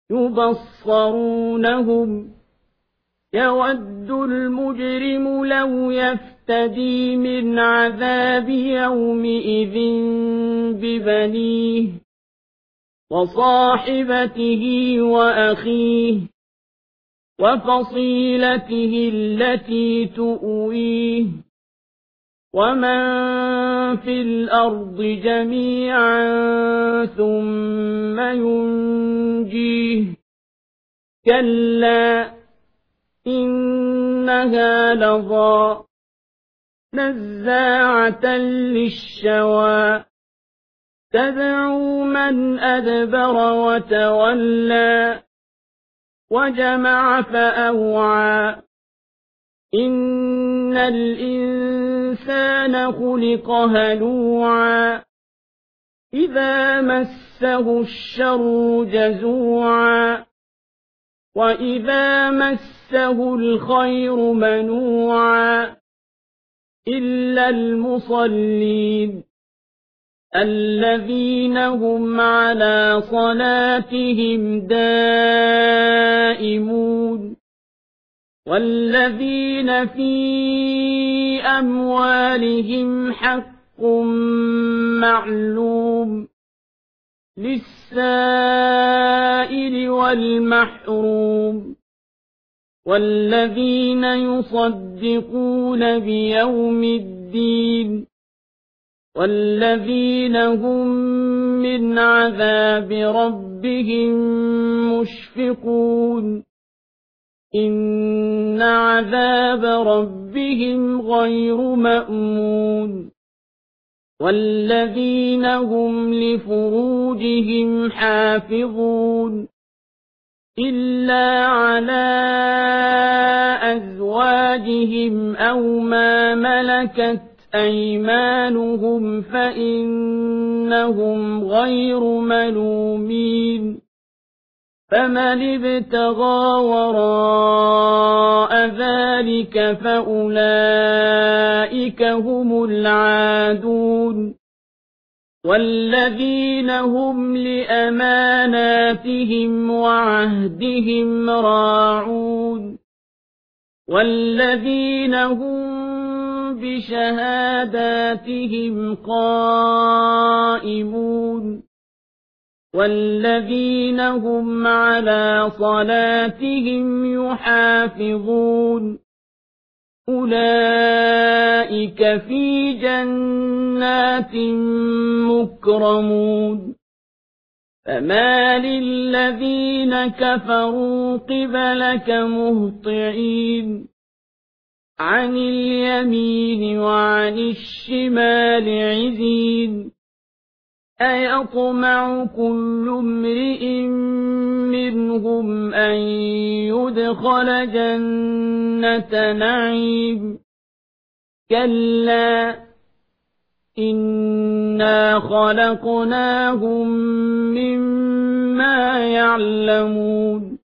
يبصرونهم يود المجرم لو يفتدي من عذاب يومئذ ببنيه وصاحبته وأخيه وفصيلته التي تؤويه ومن في الأرض جميعا ثم ينجيه كلا إنها لظى نزاعة للشوى تدعو من أدبر وتولى وجمع فأوعى إن الإنسان خلق هلوعا إذا مسه الشر جزوعا وإذا مسه الخير منوعا إلا المصلين الذين هم على صلاتهم دائمون والذين في أموالهم حق معلوم للسائل والمحروم والذين يصدقون بيوم الدين والذين هم من عذاب ربهم مشفقون إن عذاب ربهم غير مأمون والذين هم لفروجهم حافظون إلا على أزواجهم أو ما ملكت أيمانهم فإنهم غير ملومين فمن ابتغى وراء ذلك فأولئك هم العادون والذين هم لأماناتهم وعهدهم راعون والذين هم بشهاداتهم قائمون والذين هم على صلاتهم يحافظون أولئك في جنات مكرمون فما للذين كفروا قبلك مهطعين عن اليمين وعن الشمال عزين أيطمع كل امرئ منهم أن يدخل جنة نعيم كلا إنا خلقناهم مما يعلمون